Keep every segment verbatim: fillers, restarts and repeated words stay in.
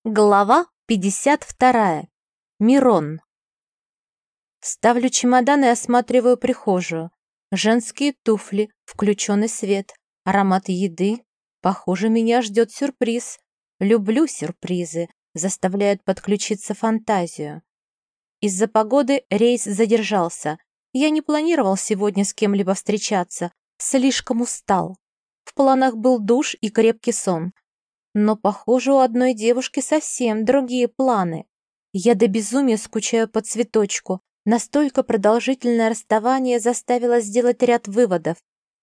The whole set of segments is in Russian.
Глава пятьдесят вторая. Мирон. Ставлю чемодан и осматриваю прихожую. Женские туфли, включенный свет, аромат еды. Похоже, меня ждет сюрприз. Люблю сюрпризы, заставляют подключиться фантазию. Из-за погоды рейс задержался. Я не планировал сегодня с кем-либо встречаться, слишком устал. В планах был душ и крепкий сон. Но, похоже, у одной девушки совсем другие планы. Я до безумия скучаю по цветочку. Настолько продолжительное расставание заставило сделать ряд выводов.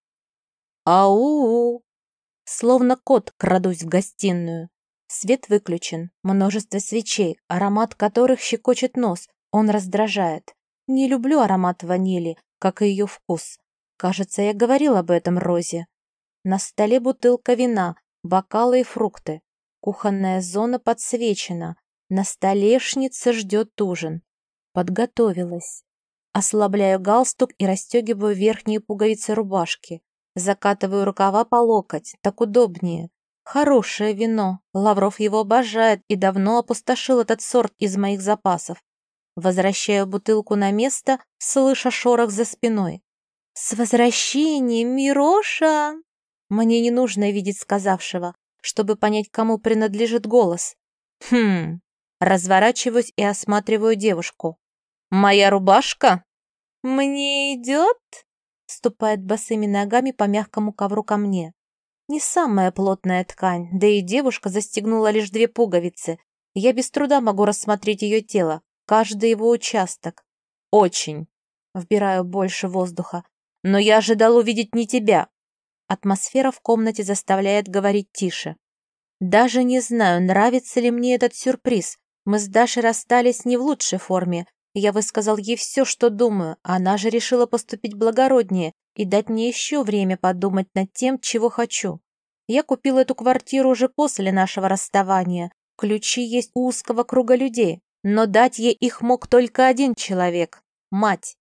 Ау! Словно кот крадусь в гостиную. Свет выключен, множество свечей, аромат которых щекочет нос. Он раздражает. Не люблю аромат ванили, как и ее вкус. Кажется, я говорил об этом Розе. На столе бутылка вина, бокалы и фрукты. Кухонная зона подсвечена. На столешнице ждет ужин. Подготовилась. Ослабляю галстук и расстегиваю верхние пуговицы рубашки. Закатываю рукава по локоть, так удобнее. Хорошее вино. Лавров его обожает и давно опустошил этот сорт из моих запасов. Возвращаю бутылку на место, слыша шорох за спиной. «С возвращением, Мироша!» Мне не нужно видеть сказавшего, чтобы понять, кому принадлежит голос. Хм. Разворачиваюсь и осматриваю девушку. «Моя рубашка?» «Мне идет?» Ступает босыми ногами по мягкому ковру ко мне. Не самая плотная ткань, да и девушка застегнула лишь две пуговицы. Я без труда могу рассмотреть ее тело, каждый его участок. «Очень». Вбираю больше воздуха. «Но я ожидал увидеть не тебя». Атмосфера в комнате заставляет говорить тише. Даже не знаю, нравится ли мне этот сюрприз. Мы с Дашей расстались не в лучшей форме. Я высказал ей все, что думаю, а она же решила поступить благороднее и дать мне еще время подумать над тем, чего хочу. Я купил эту квартиру уже после нашего расставания. Ключи есть у узкого круга людей, но дать ей их мог только один человек — мать.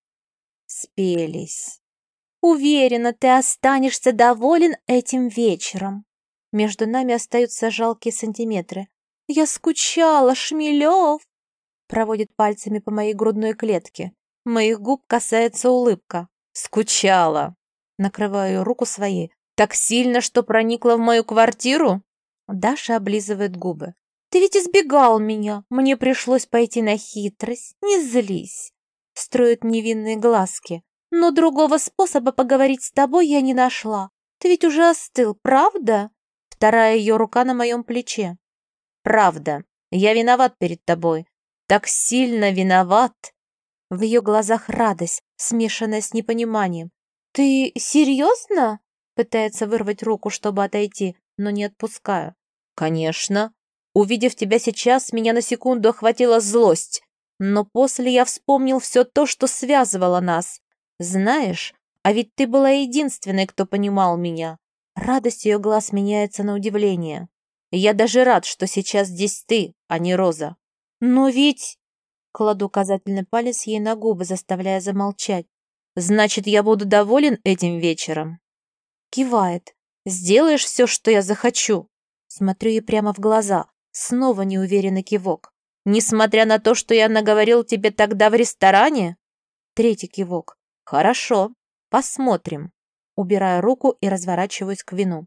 Спелись. Уверена, ты останешься доволен этим вечером. Между нами остаются жалкие сантиметры. Я скучала, Шмелев. Проводит пальцами по моей грудной клетке. Моих губ касается улыбка. Скучала. Накрываю ее руку своей. Так сильно, что проникла в мою квартиру? Даша облизывает губы. Ты ведь избегал меня. Мне пришлось пойти на хитрость. Не злись. Строит невинные глазки. Но другого способа поговорить с тобой я не нашла. Ты ведь уже остыл, правда? Вторая ее рука на моем плече. Правда. Я виноват перед тобой. Так сильно виноват. В ее глазах радость, смешанная с непониманием. Ты серьезно? Пытается вырвать руку, чтобы отойти, но не отпускаю. Конечно. Увидев тебя сейчас, меня на секунду охватила злость. Но после я вспомнил все то, что связывало нас. Знаешь, а ведь ты была единственной, кто понимал меня. Радость ее глаз меняется на удивление. Я даже рад, что сейчас здесь ты, а не Роза. Но ведь... Кладу указательный палец ей на губы, заставляя замолчать. Значит, я буду доволен этим вечером. Кивает. Сделаешь все, что я захочу. Смотрю ей прямо в глаза. Снова неуверенный кивок. Несмотря на то, что я наговорил тебе тогда в ресторане? Третий кивок. Хорошо, посмотрим. Убираю руку и разворачиваюсь к вину.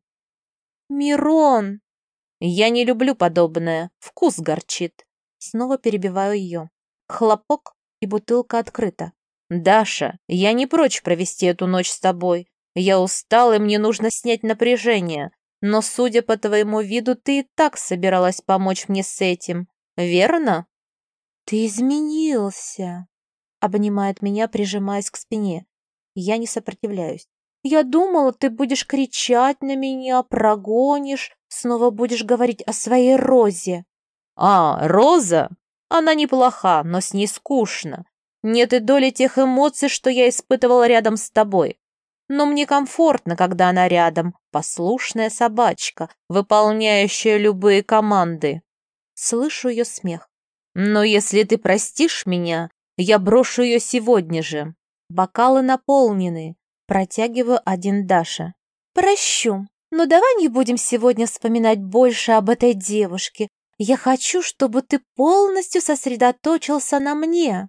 Мирон! Я не люблю подобное. Вкус горчит. Снова перебиваю ее. Хлопок, и бутылка открыта. Даша, я не прочь провести эту ночь с тобой. Я устал, и мне нужно снять напряжение. Но, судя по твоему виду, ты и так собиралась помочь мне с этим. Верно? Ты изменился. Обнимает меня, прижимаясь к спине. Я не сопротивляюсь. Я думала, ты будешь кричать на меня, прогонишь, снова будешь говорить о своей Розе. А, Роза? Она неплоха, но с ней скучно. Нет и доли тех эмоций, что я испытывала рядом с тобой. Но мне комфортно, когда она рядом, послушная собачка, выполняющая любые команды. Слышу ее смех. Но если ты простишь меня, я брошу ее сегодня же. Бокалы наполнены. Протягиваю один Даше. Прощу, но давай не будем сегодня вспоминать больше об этой девушке. Я хочу, чтобы ты полностью сосредоточился на мне.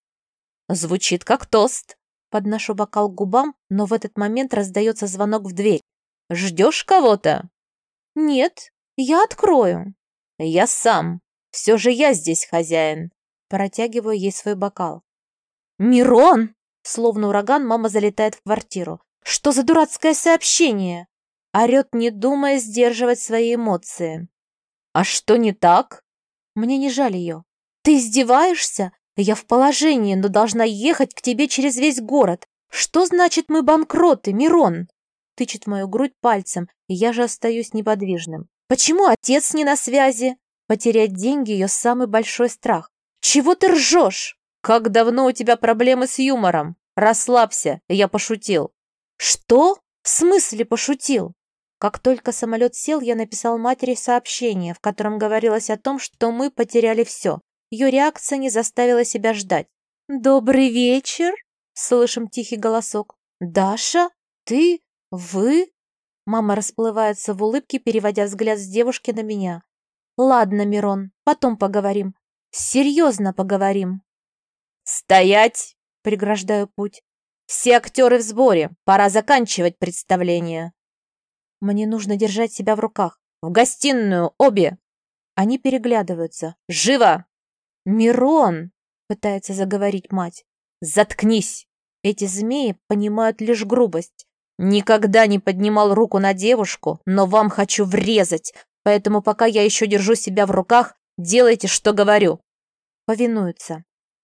Звучит как тост. Подношу бокал к губам, но в этот момент раздается звонок в дверь. Ждешь кого-то? Нет, я открою. Я сам. Все же я здесь хозяин. Протягиваю ей свой бокал. «Мирон!» Словно ураган, мама залетает в квартиру. «Что за дурацкое сообщение?» Орет, не думая сдерживать свои эмоции. «А что не так?» Мне не жаль ее. «Ты издеваешься? Я в положении, но должна ехать к тебе через весь город. Что значит мы банкроты, Мирон?» Тычет в мою грудь пальцем, и я же остаюсь неподвижным. «Почему отец не на связи?» Потерять деньги — ее самый большой страх. «Чего ты ржешь?» «Как давно у тебя проблемы с юмором? Расслабься, я пошутил». «Что? В смысле пошутил?» Как только самолет сел, я написал матери сообщение, в котором говорилось о том, что мы потеряли все. Ее реакция не заставила себя ждать. «Добрый вечер!» — слышим тихий голосок. «Даша? Ты? Вы?» Мама расплывается в улыбке, переводя взгляд с девушки на меня. «Ладно, Мирон, потом поговорим. Серьезно поговорим». «Стоять!» — преграждаю путь. «Все актеры в сборе, пора заканчивать представление». Мне нужно держать себя в руках. «В гостиную, обе!» Они переглядываются. «Живо!» «Мирон!» — пытается заговорить мать. «Заткнись!» Эти змеи понимают лишь грубость. «Никогда не поднимал руку на девушку, но вам хочу врезать, поэтому пока я еще держу себя в руках, делайте, что говорю». Повинуются.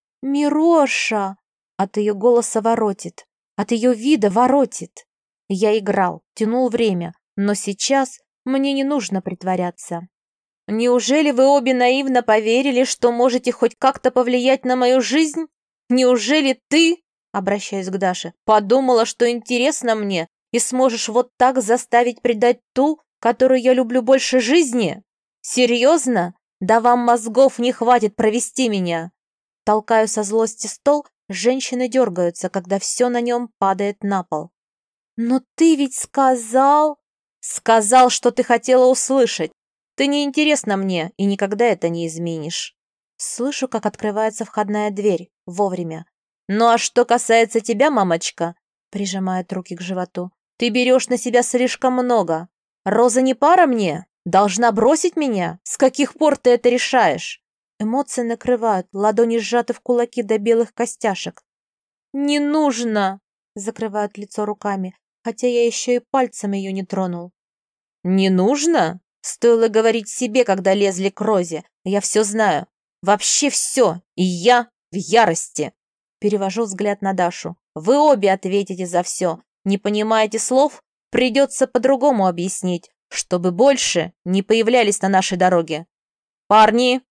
«Мироша!» От ее голоса воротит. От ее вида воротит. Я играл, тянул время, но сейчас мне не нужно притворяться. «Неужели вы обе наивно поверили, что можете хоть как-то повлиять на мою жизнь? Неужели ты, обращаясь к Даше, подумала, что интересно мне, и сможешь вот так заставить предать ту, которую я люблю больше жизни? Серьезно? Да вам мозгов не хватит провести меня!» Толкаю со злости стол, женщины дергаются, когда все на нем падает на пол. «Но ты ведь сказал...» «Сказал, что ты хотела услышать. Ты не интересна мне, и никогда это не изменишь». Слышу, как открывается входная дверь. Вовремя. «Ну а что касается тебя, мамочка», — прижимает руки к животу, «ты берешь на себя слишком много. Роза не пара мне? Должна бросить меня? С каких пор ты это решаешь?» Эмоции накрывают, ладони сжаты в кулаки до белых костяшек. «Не нужно!» — закрывает лицо руками, хотя я еще и пальцем ее не тронул. «Не нужно?» Стоило говорить себе, когда лезли к Розе. Я все знаю. Вообще все. И я в ярости. Перевожу взгляд на Дашу. Вы обе ответите за все. Не понимаете слов? Придется по-другому объяснить, чтобы больше не появлялись на нашей дороге. Парни,